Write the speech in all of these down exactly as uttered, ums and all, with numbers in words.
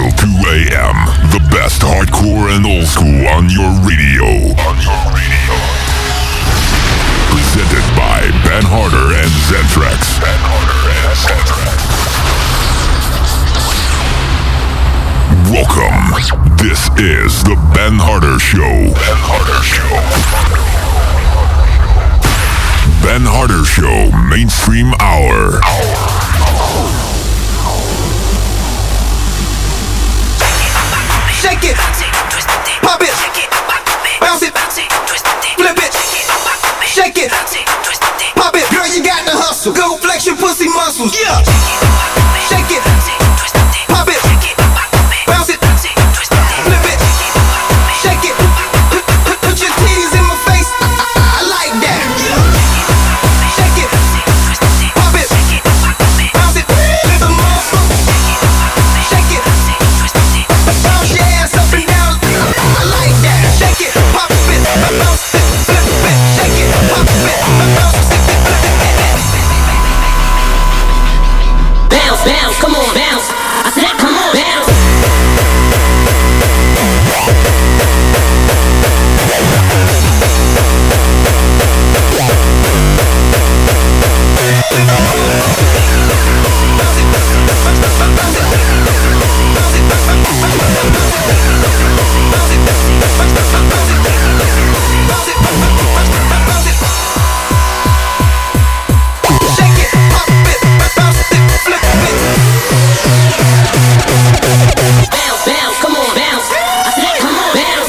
till two a.m. The best hardcore and old school on your radio. On your radio. Presented by Ben Harder and Zentrax. Ben Harder and Zentrax. Welcome. This is the Ben Harder Show. Ben Harder Show. Ben Harder Show Mainstream Hour. Shake it, pop it, bounce it, flip it, shake it, pop it. Girl, you got the hustle. Go flex your pussy muscles. Yeah. Shake it, pop it, bounce it, flip it, shake it. Put, put, put your titties in my face. I, I, I like that. Yeah. Shake it, pop it, bounce it, flip the muscle. Shake it, bounce your ass up and down. I like that. Shake it, pop it, bounce it, flip it. Shake it, pop it, bounce it, flip it. Bounce, bounce, come on, bounce. I said, come on, bounce. Bounce, bounce, come on, bounce. I said, come on, bounce.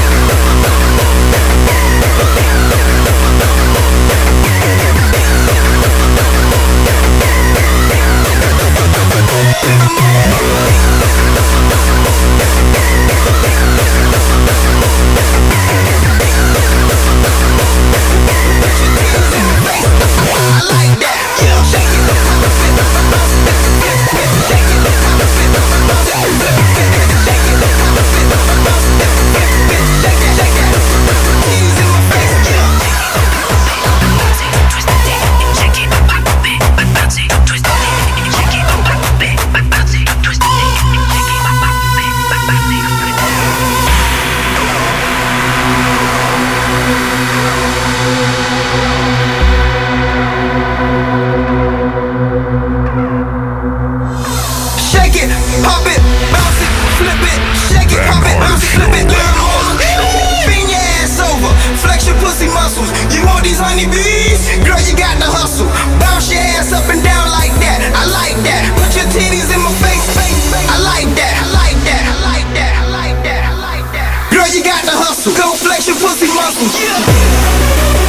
I like that. Yeah. Shake it, pop it, bounce it, flip it. Shake it, pop it, bounce it, flip it. Shake it, pop it, bounce it, flip it. Shake it, shake it. Titties in my face. Yeah. Twist it, shake it, pop it, bounce it, twist it, shake it, pop it, bounce it, twist it, shake it, pop it, bounce it, twist it. Shake it, pop it, bounce it, flip it. Shake it, pop it, bounce it, flip it. Bend your ass over, flex your pussy muscles. You want these honeybees? Girl, you got the hustle. Bounce your ass up and down like that. I like that. Put your titties in my face. I like that. I like that. I like that. I like that. I like that. Girl, you got the hustle. Go flex your pussy muscles. Yeah.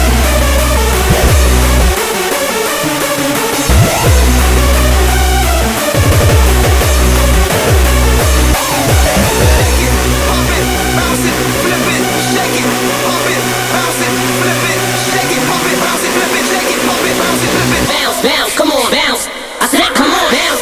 Bounce, bounce, come on, bounce. I said, come on, bounce.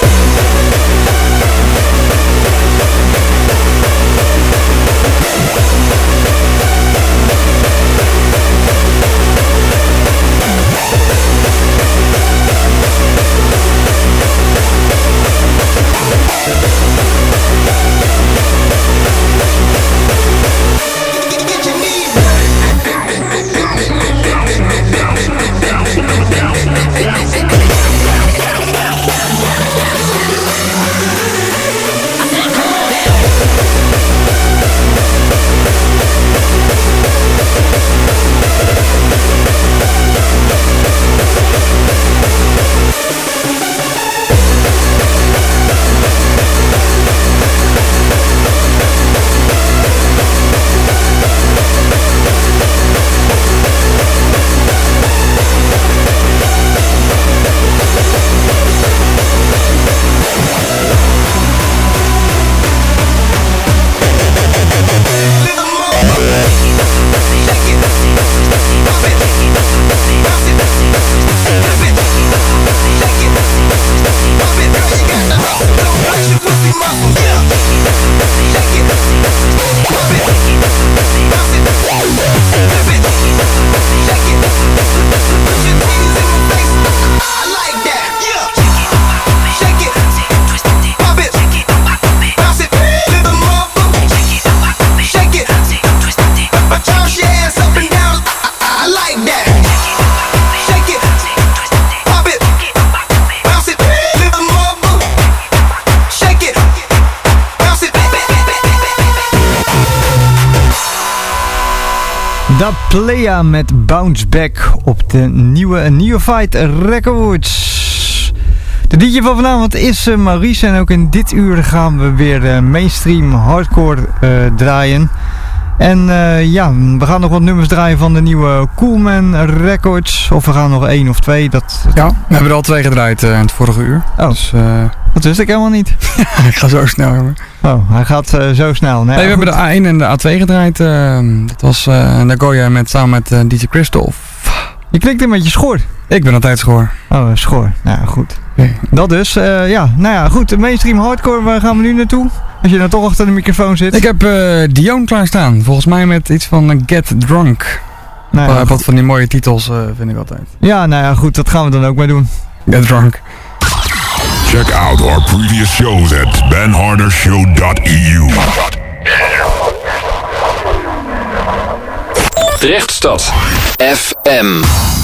Da Playa met Bounce Back op de nieuwe Neophyte Records. De D J van vanavond is uh, Maurice en ook in dit uur gaan we weer uh, mainstream hardcore uh, draaien. En uh, ja, we gaan nog wat nummers draaien van de nieuwe Coolman Records. Of we gaan nog één of twee. Dat... Ja, we hebben er al twee gedraaid uh, in het vorige uur. Oh, dus, uh... dat wist ik helemaal niet. Ik ga zo snel, jongen. Oh, hij gaat uh, zo snel. Nee, nee, we goed. hebben de A één en de A twee gedraaid. Uh, dat was uh, Nagoya met, samen met uh, D J Christophe. Je klinkt een beetje schor. Ik ben altijd schoor. Oh, schor. Nou, goed. Okay. Dat dus. Uh, ja, nou ja, goed. De mainstream hardcore, waar gaan we nu naartoe? Als je nou toch achter de microfoon zit. Ik heb uh, Dion klaarstaan. Volgens mij met iets van uh, Get Drunk. Nou ja, uh, wat van die mooie titels uh, vind ik altijd. Ja, nou ja, goed. Dat gaan we dan ook maar doen. Get Drunk. Check out our previous shows at ben harder show dot e u. Drechtstad F M.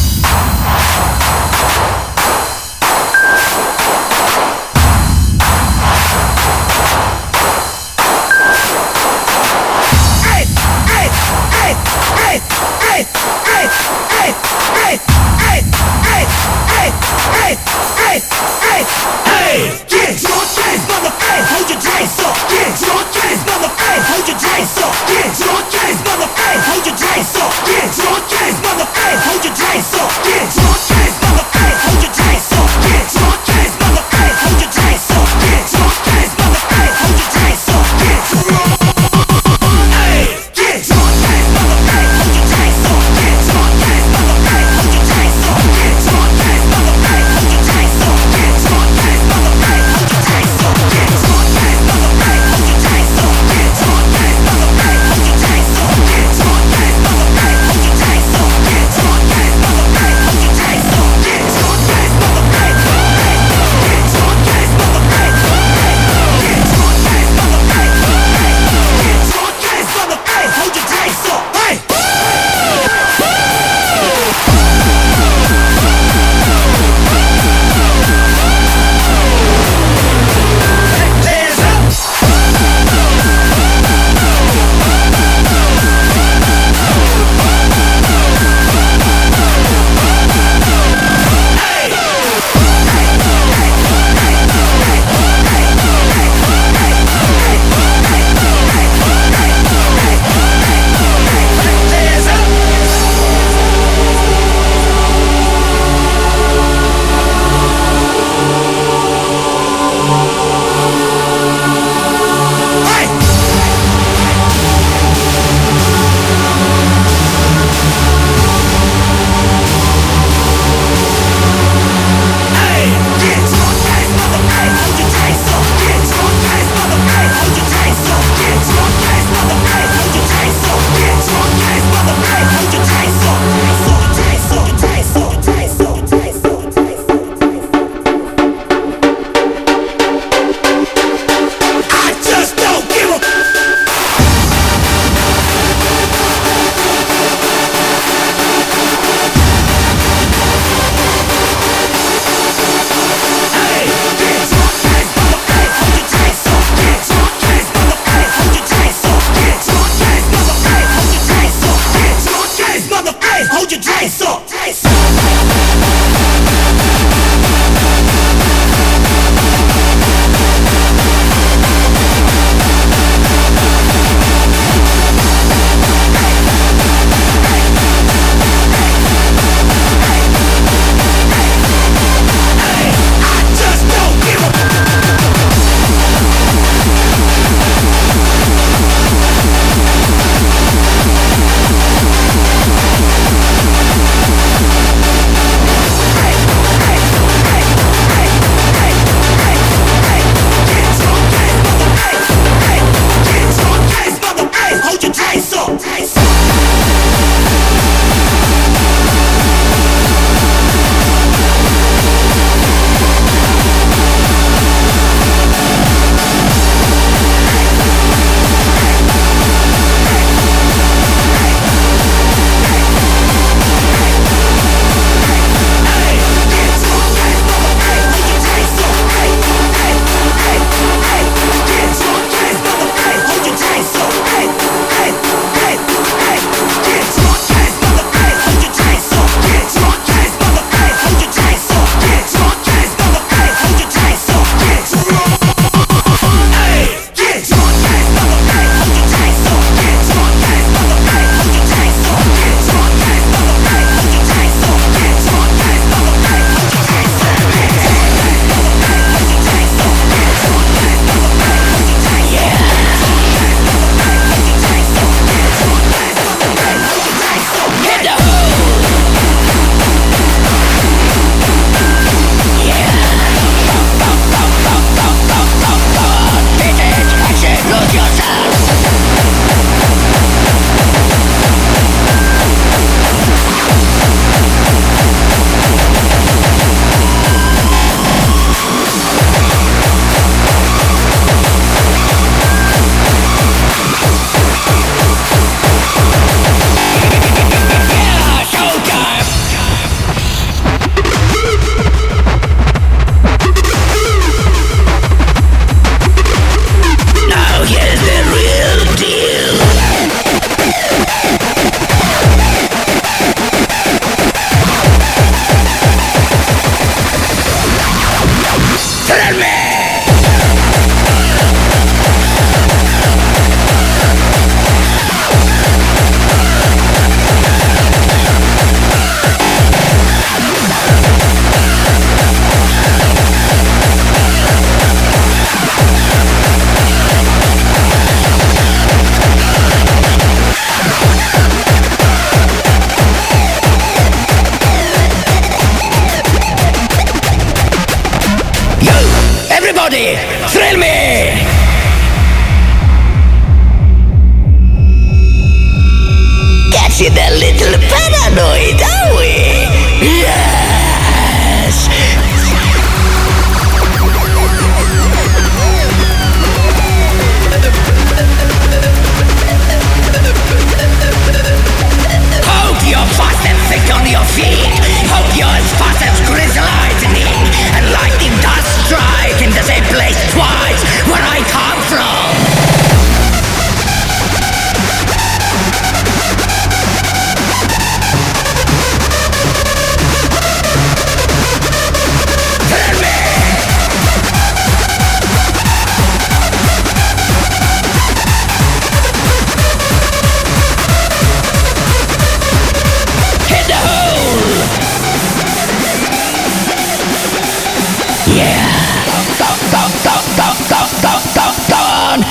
Hey, get your drinks, motherfucker, hold your drinks up. Get your drinks, motherfucker, hold your drinks up. Get your drinks, motherfucker, hold your drinks up. Get your drinks, motherfucker, hold your drinks up.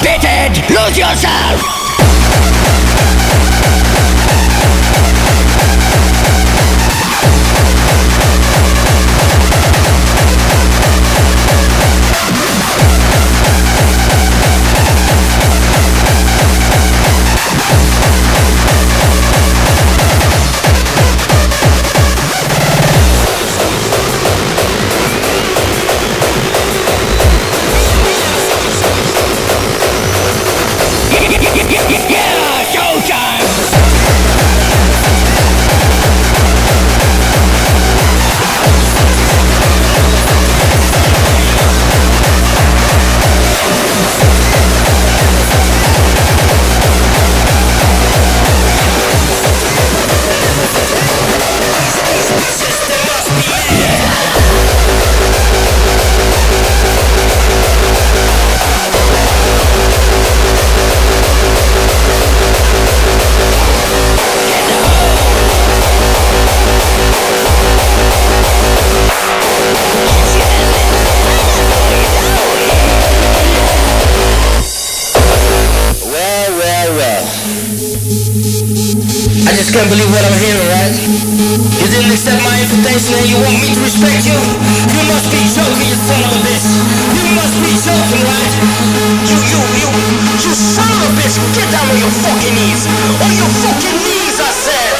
pitted, lose yourself. Can't believe what I'm hearing, right? You didn't accept my invitation and you want me to respect you? You must be joking, you son of a bitch. You must be joking, right? You, you, you, you son of a bitch. Get down on your fucking knees. On your fucking knees, I said.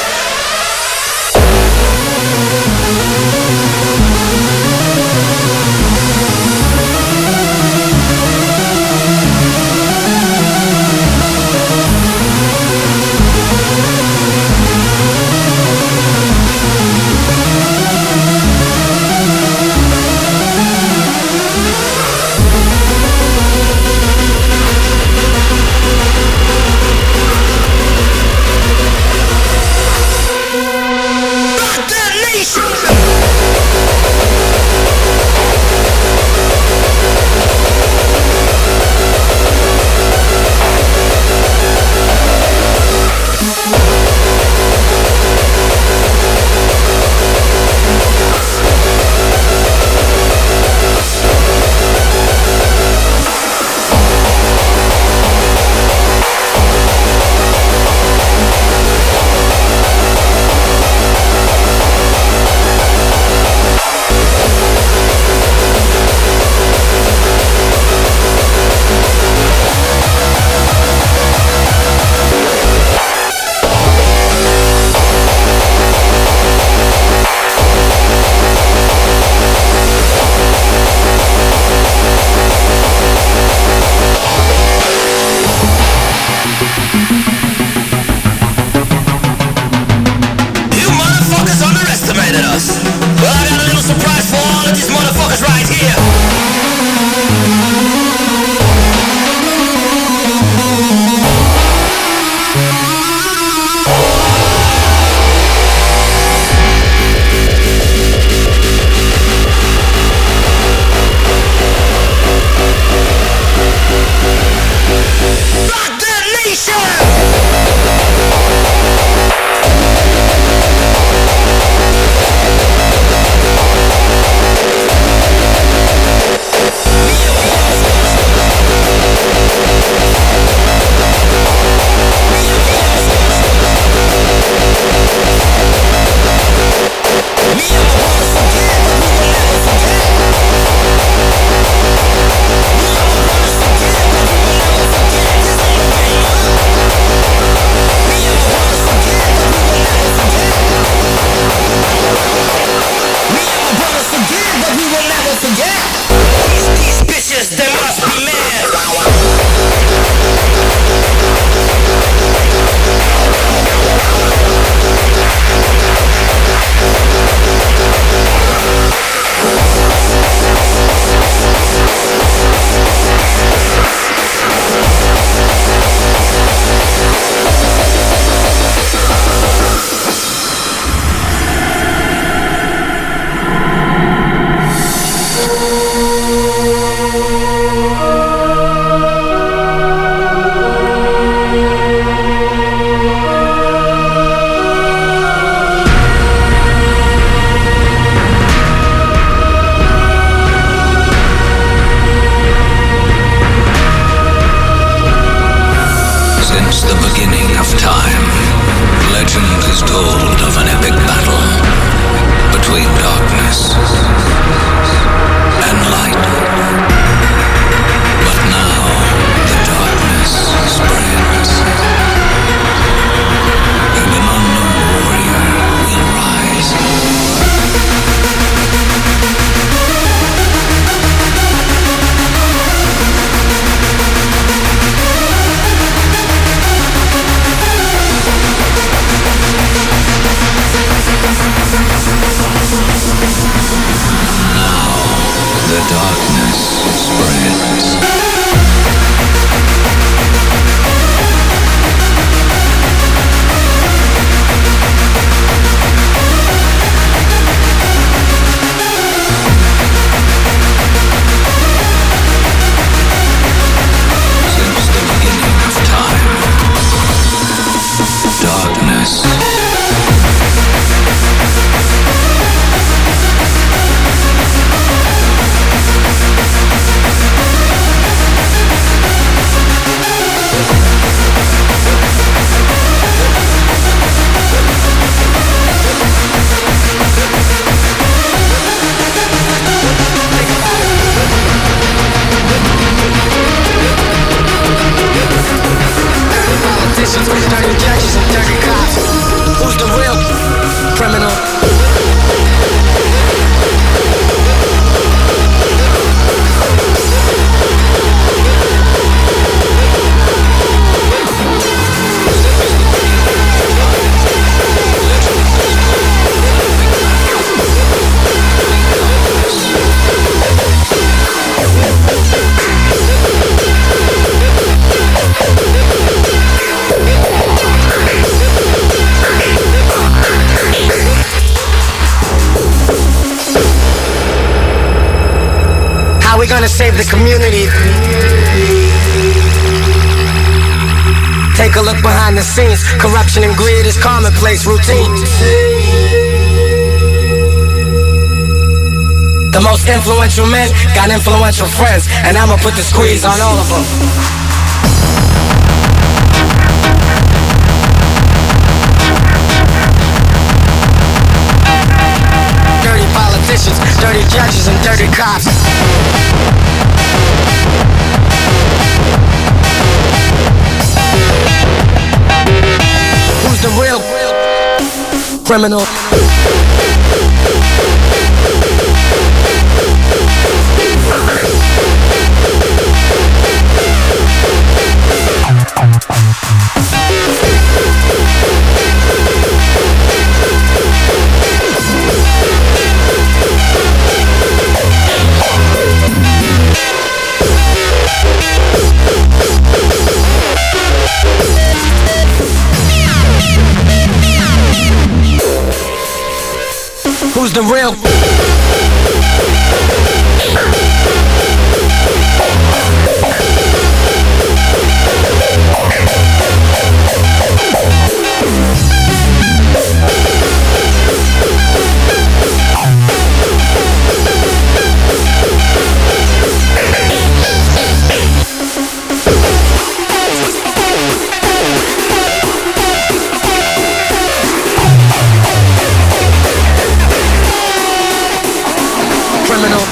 Who's the real criminal? How we gonna save the community? Take a look behind the scenes. Corruption and greed is commonplace routine. The most influential men got influential friends, and I'ma put the squeeze on all of them. Dirty politicians, dirty judges, and dirty cops. Who's the real criminal? Who's the real? Criminal.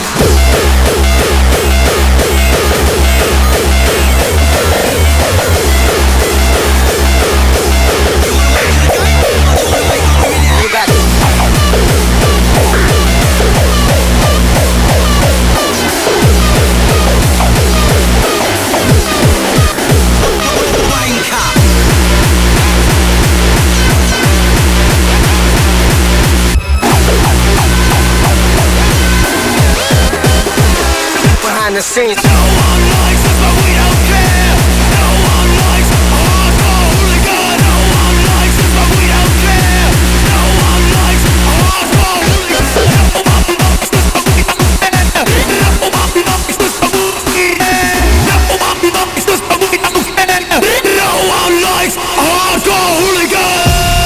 Behind the scenes. No one likes us, but we don't care. No one likes hardcore hooligan. No one likes us, but we don't care. No one likes hardcore hooligan. No one likes us, but we don't care. No one likes us, but we don't care. No one likes us, but we don't care. No one likes hardcore hooligan.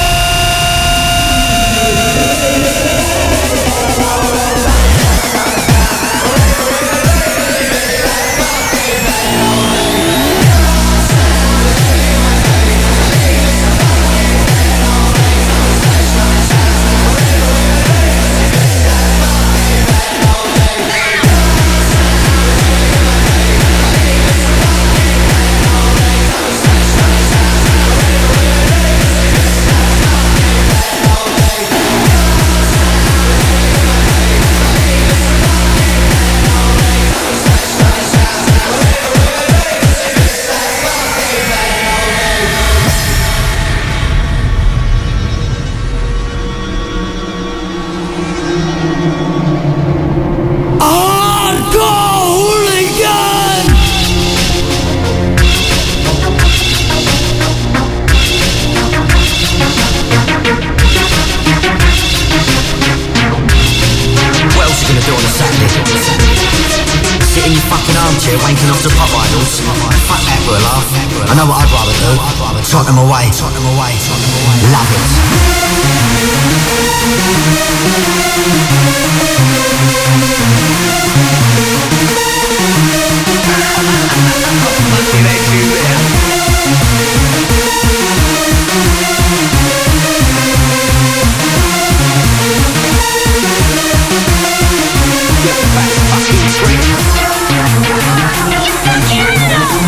Wanking off to pop idols. Fuck that for a laugh. I know what I'd rather do. Trot them away. Trot them away. Trot them away. Love it.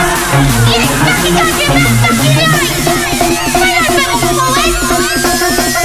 Fucking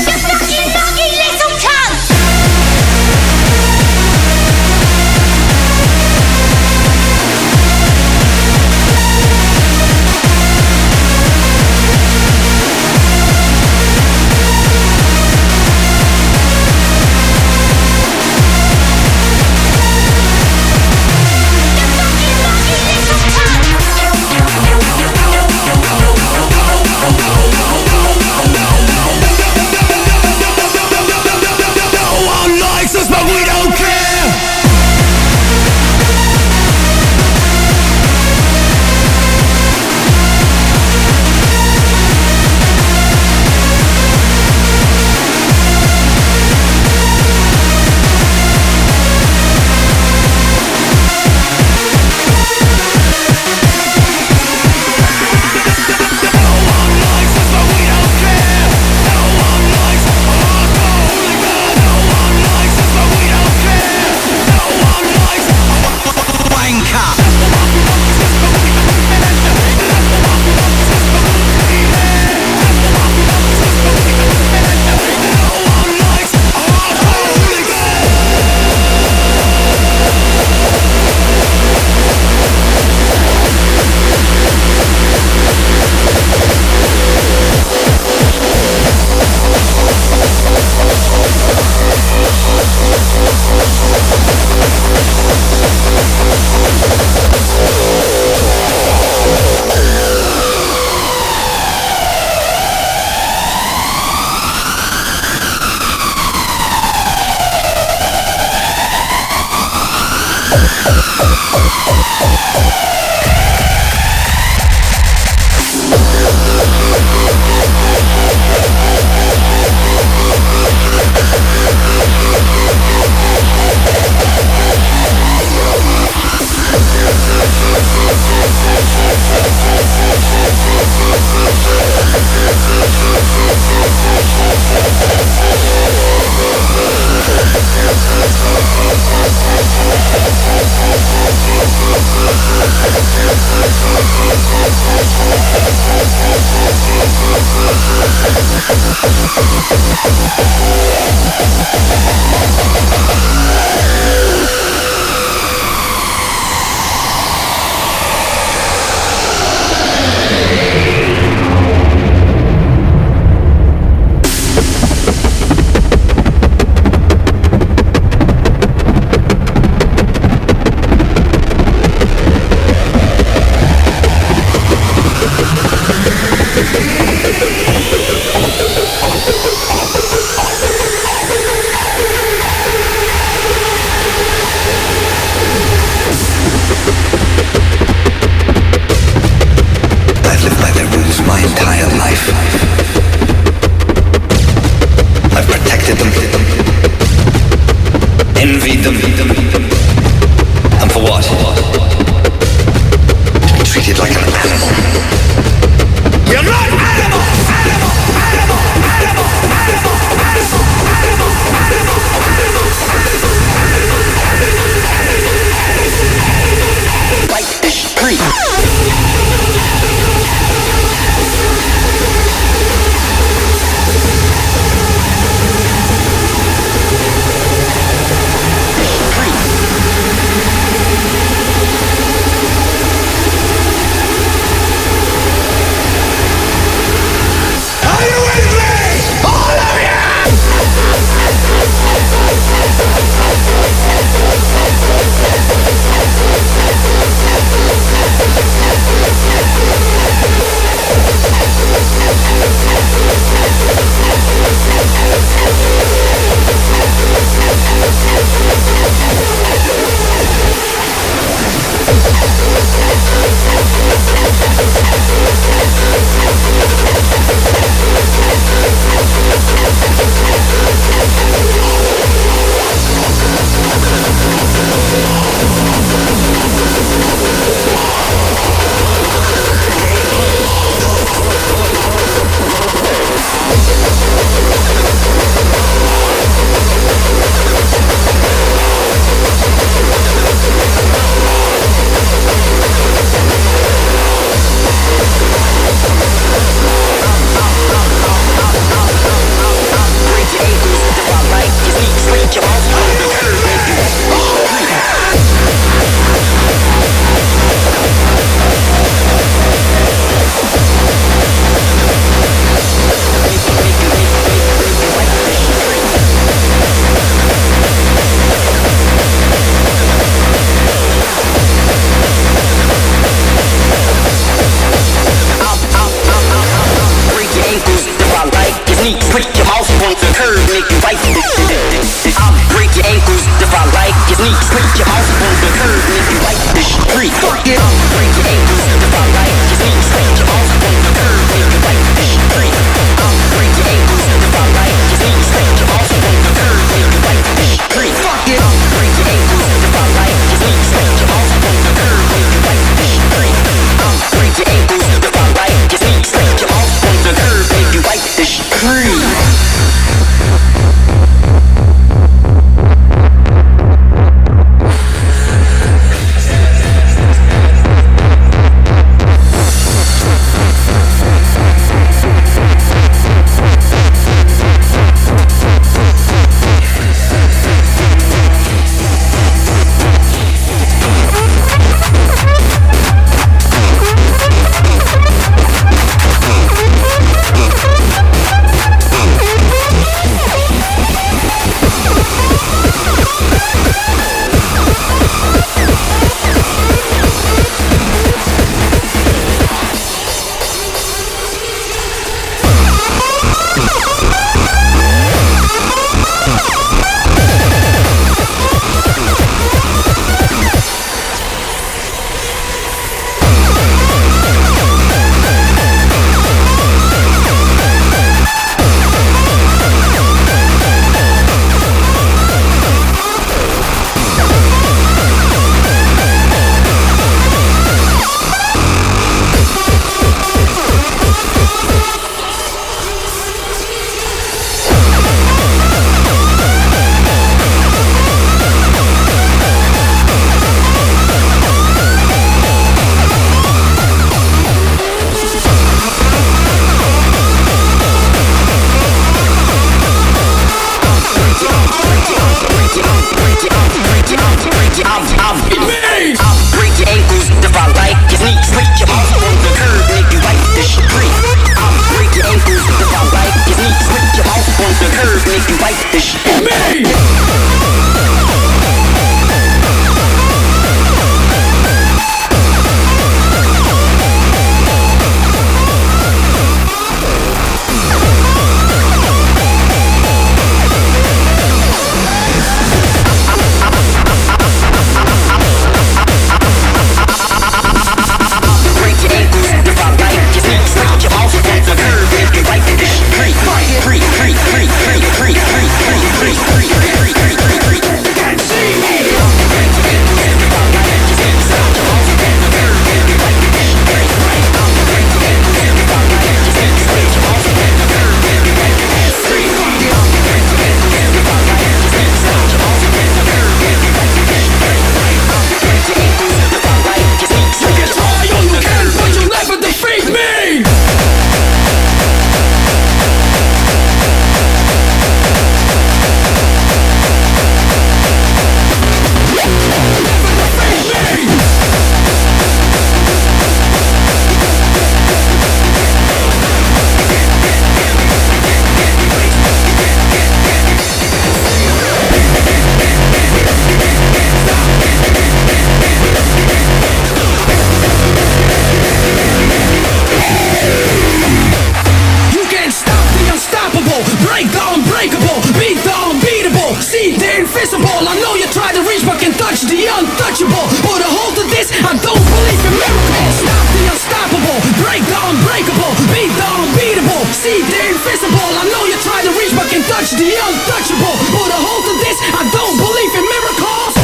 the untouchable. Put a hold to this, I don't believe in miracles.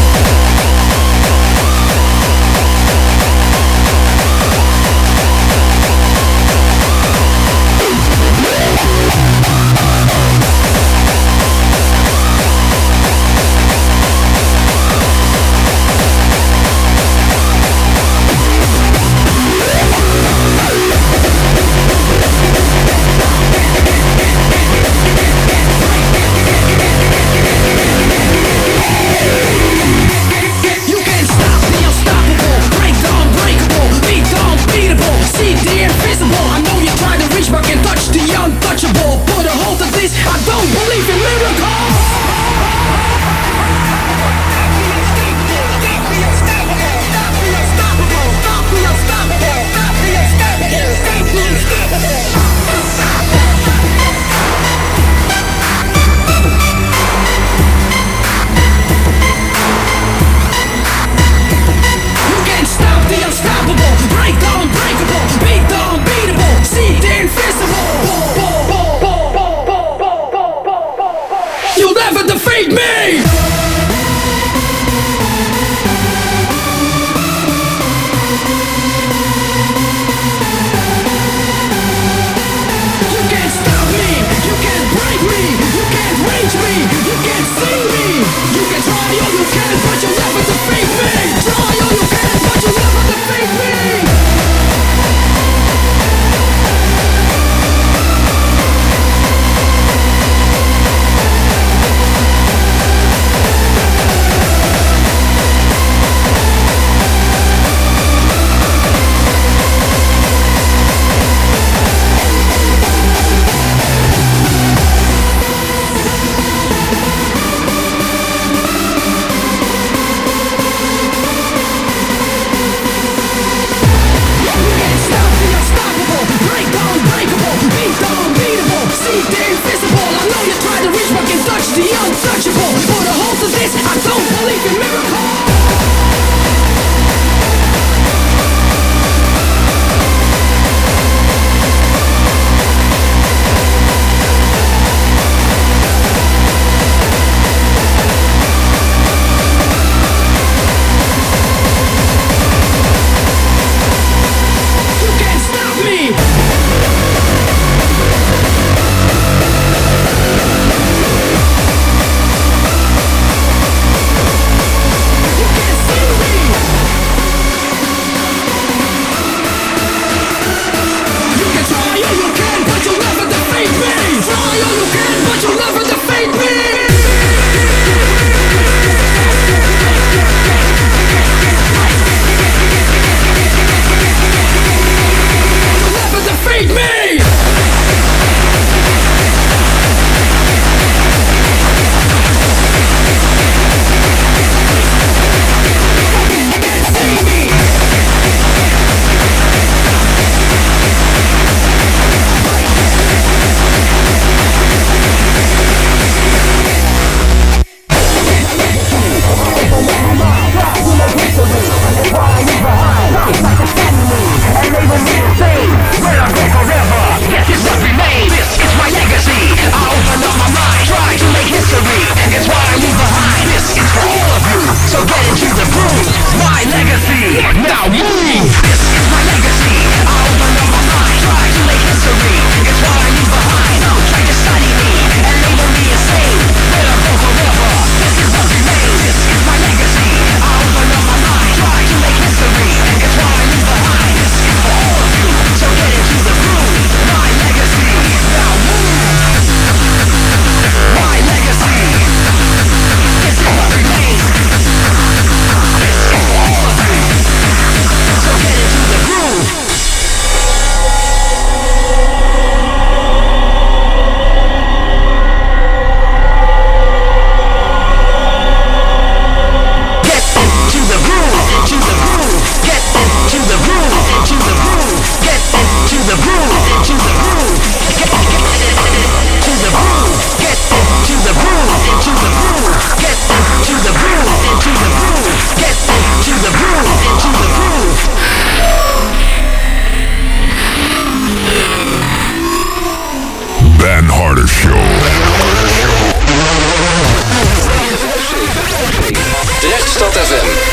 Untouchable, put a hold to this, I don't believe in miracles. You can't stop the unstoppable, break the unbreakable, beat the unbeatable, see the invisible. You'll never defeat me! You can't stop me, you can't break me, you can't reach me, you can't see me. You can try all you can, but you'll never defeat me. Try all you can, but you'll never defeat me. The untouchable, put a hold to this, I don't believe in miracles. You can't stop me. Ben Harder Show. F M.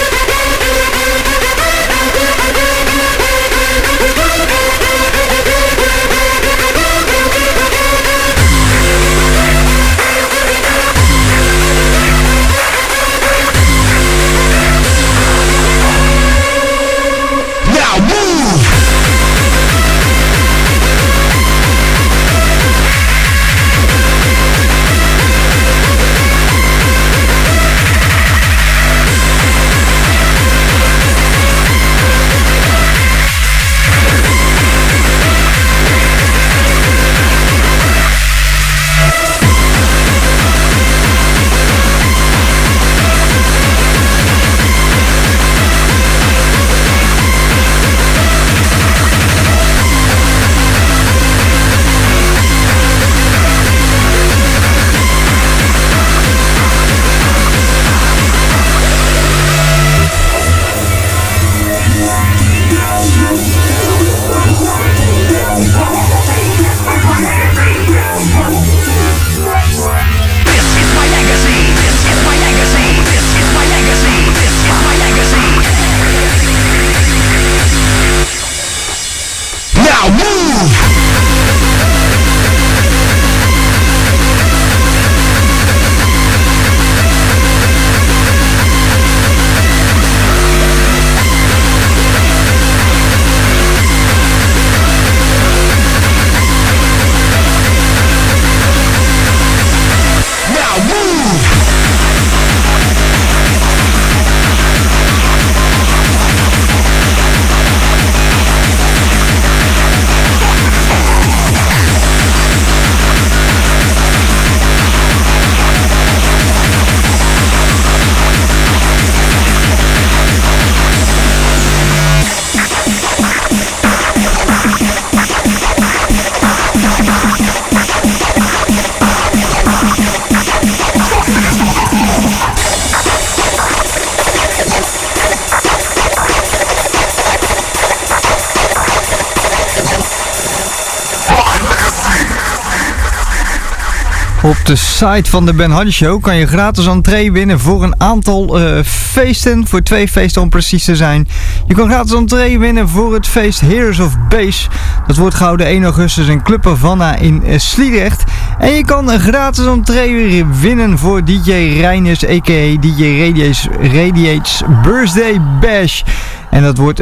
Op de site van de Ben Hardy Show kan je gratis entree winnen voor een aantal uh, feesten. Voor twee feesten om precies te zijn. Je kan gratis entree winnen voor het feest Heroes of Bass. Dat wordt gehouden één augustus in Club Havana in uh, Sliedrecht. En je kan een gratis entree winnen voor D J Reiners, a k a. D J Radiates, Radiates Birthday Bash. En dat wordt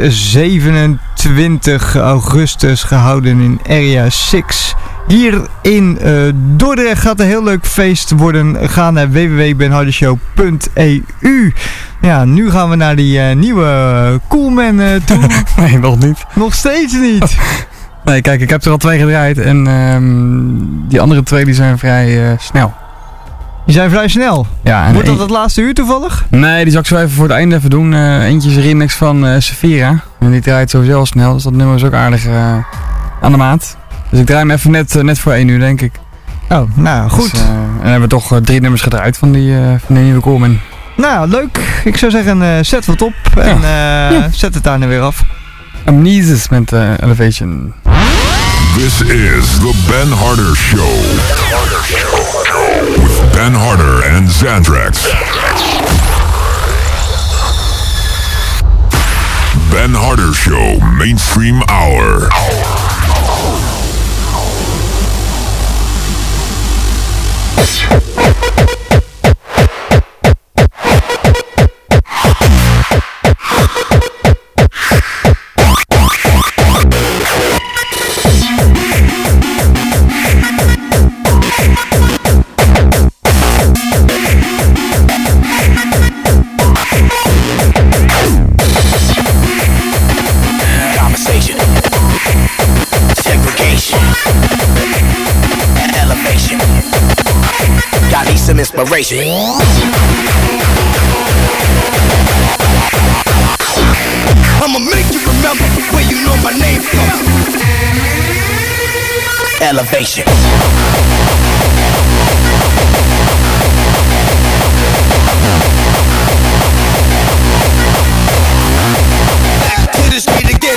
zevenentwintig augustus gehouden in Area zes. Hier in uh, Dordrecht gaat een heel leuk feest worden. Ga naar w w w punt ben hardy show punt e u. Ja, nu gaan we naar die uh, nieuwe uh, Coolman uh, toe. Nee, nog niet. Nog steeds niet. Nee, kijk, ik heb er al twee gedraaid. En um, die andere twee die zijn vrij uh, snel. Die zijn vrij snel? Ja. En wordt dat een... het laatste uur toevallig? Nee, die zal ik zo even voor het einde even doen. Uh, eentje is een remix van uh, Safira. En die draait sowieso al snel. Dus dat nummer is ook aardig uh, aan de maat. Dus ik draai hem even net, uh, net voor één uur, denk ik. Oh, nou goed. Dus, uh, en dan hebben we toch uh, drie nummers gedraaid van die, uh, van die nieuwe Coolman. Nou, leuk. Ik zou zeggen, uh, zet wat op en uh, ja. zet het daar nu weer af. Amnesis met uh, Elevation. This is the Ben Harder Show. With Ben Harder and Xandrax. Ben Harder Show Mainstream Hour. Conversation, segregation, elevation. Got me some inspiration. I'ma make you remember where you know my name from. Elevation. To the street again.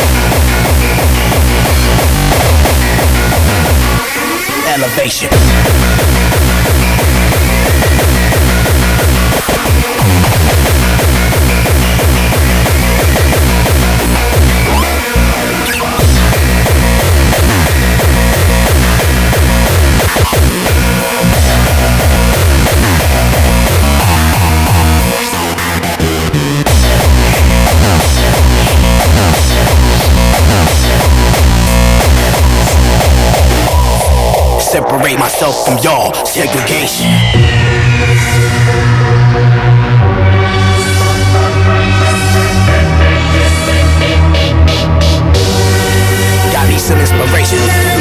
Elevation. separate myself from y'all. Segregation. Got me some inspiration.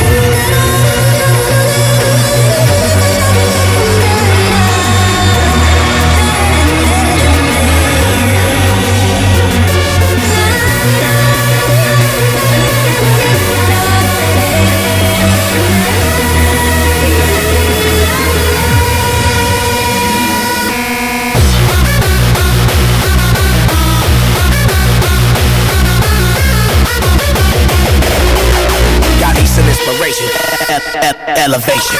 Some inspiration, e- e- elevation.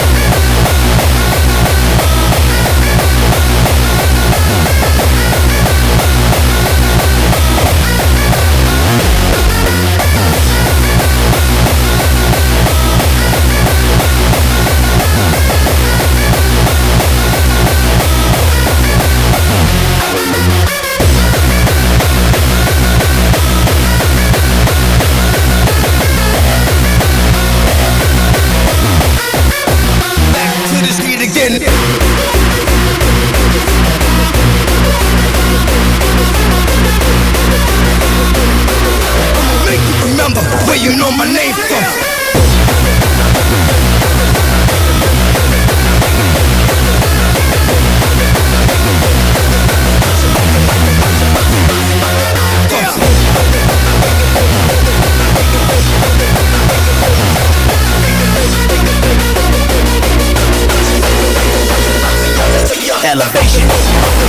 Elevation.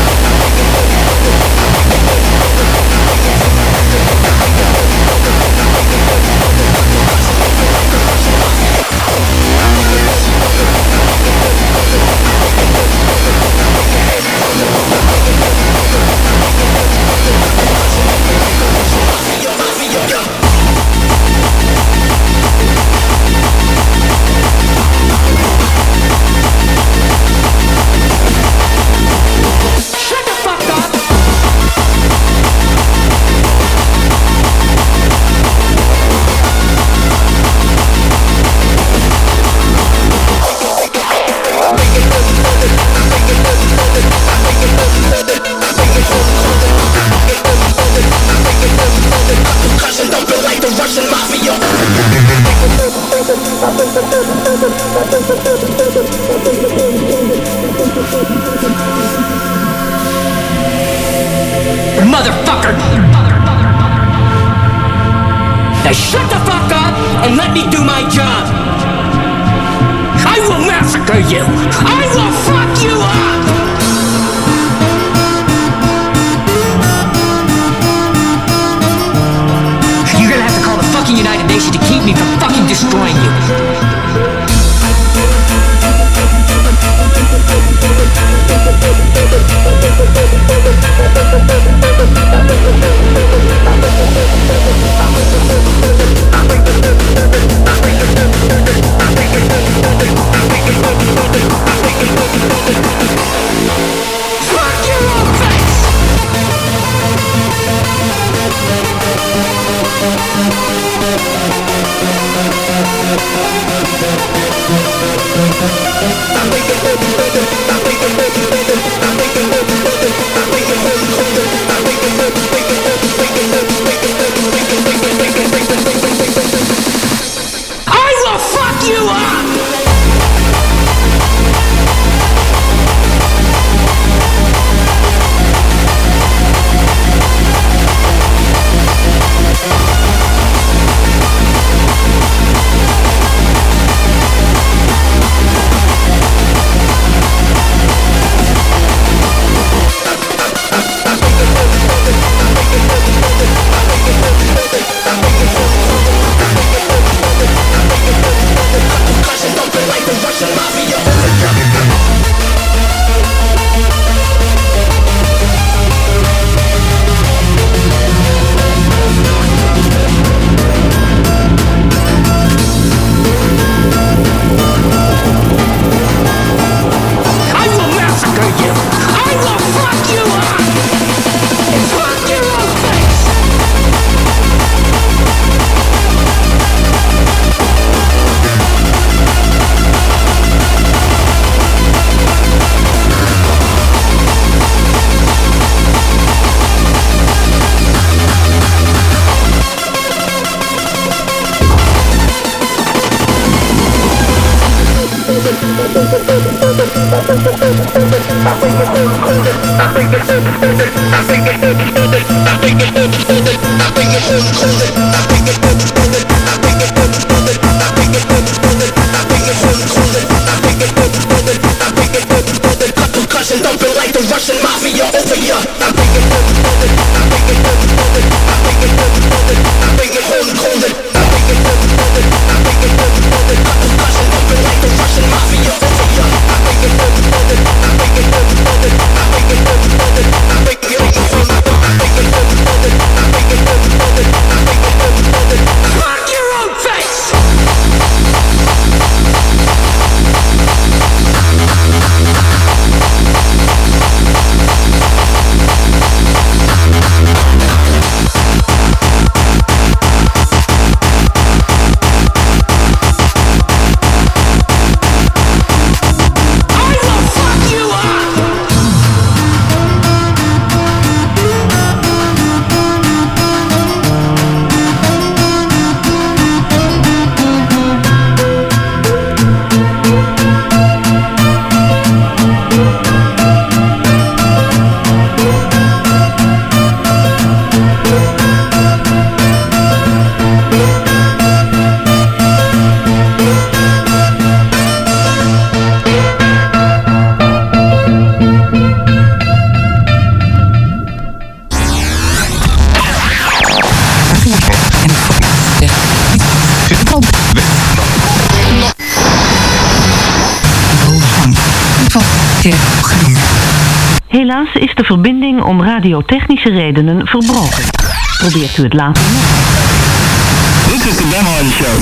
Motherfucker! Now shut the fuck up and let me do my job! I will massacre you! I will fuck you up! You're gonna have to call the fucking United Nations to keep me from fucking destroying you! Fuck your own face! I will fuck you up! Percussion dumping like the Russian mafia over ya. I bring it home, hold it. I bring it home, hold it. I bring it home, hold it. I bring it home, hold it. I bring it home, hold it. I bring it home, hold it. Percussion dumping like the Russian mafia over ya. I bring it home, hold it. I bring it home, hold it. I bring it home, hold it. I bring it home, hold it. I bring it home, hold it. I bring it home, hold it. I bring it home, hold it. Fuck your own face! Helaas is de verbinding om radiotechnische redenen verbroken. Probeert u het later nog. Dit is de Demo Show.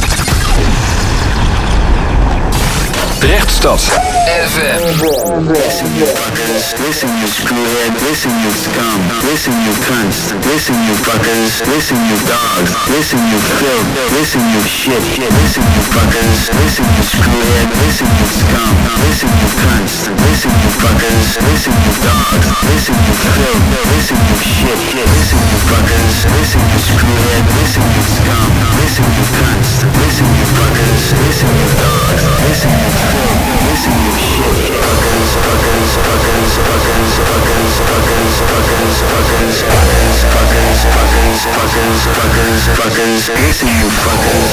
Drechtstad F M. Listen you fuckers, listen you screwhead, listen you scum, listen you cunts, listen you fuckers, listen you dogs, listen you filth, listen you shit, listen you fuckers, listen you screwhead, listen you scum, listen you cunts, listen you fuckers, listen you dogs, listen you filth, listen you shit, listen you fuckers, listen you screwhead, listen you scum, listen you cunts, listen you fuckers, listen you dogs, listen you filth, listen you shit, fuckers, fuckers, fuckers, fuckers, fuckers, fuckers, fuckers, fuckers, fuckers, fuckers, fuckers, fuckers, fuckers, fuckers, listen you fuckers.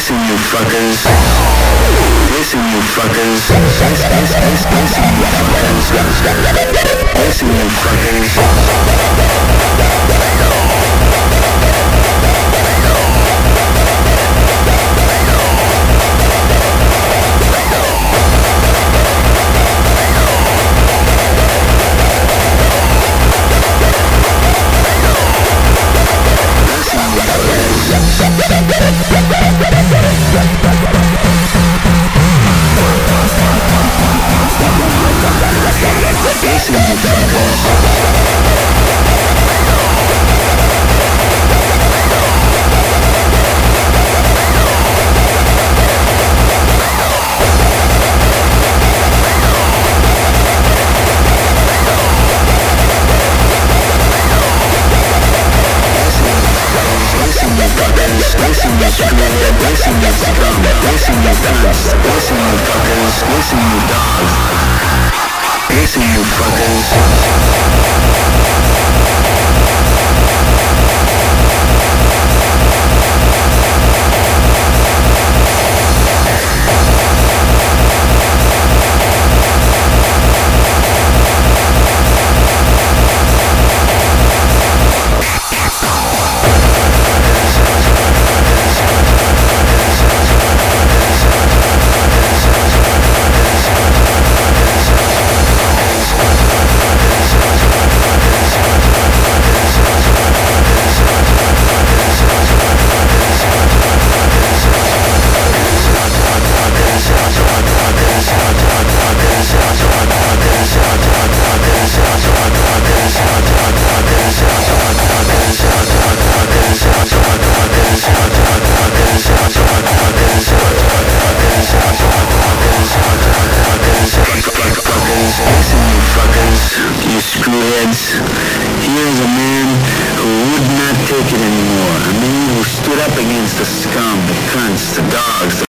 listen you fuckers. Listen you fuckers. Listen, listen, listen, listen you fuckers. Listen you fuckers. Listen you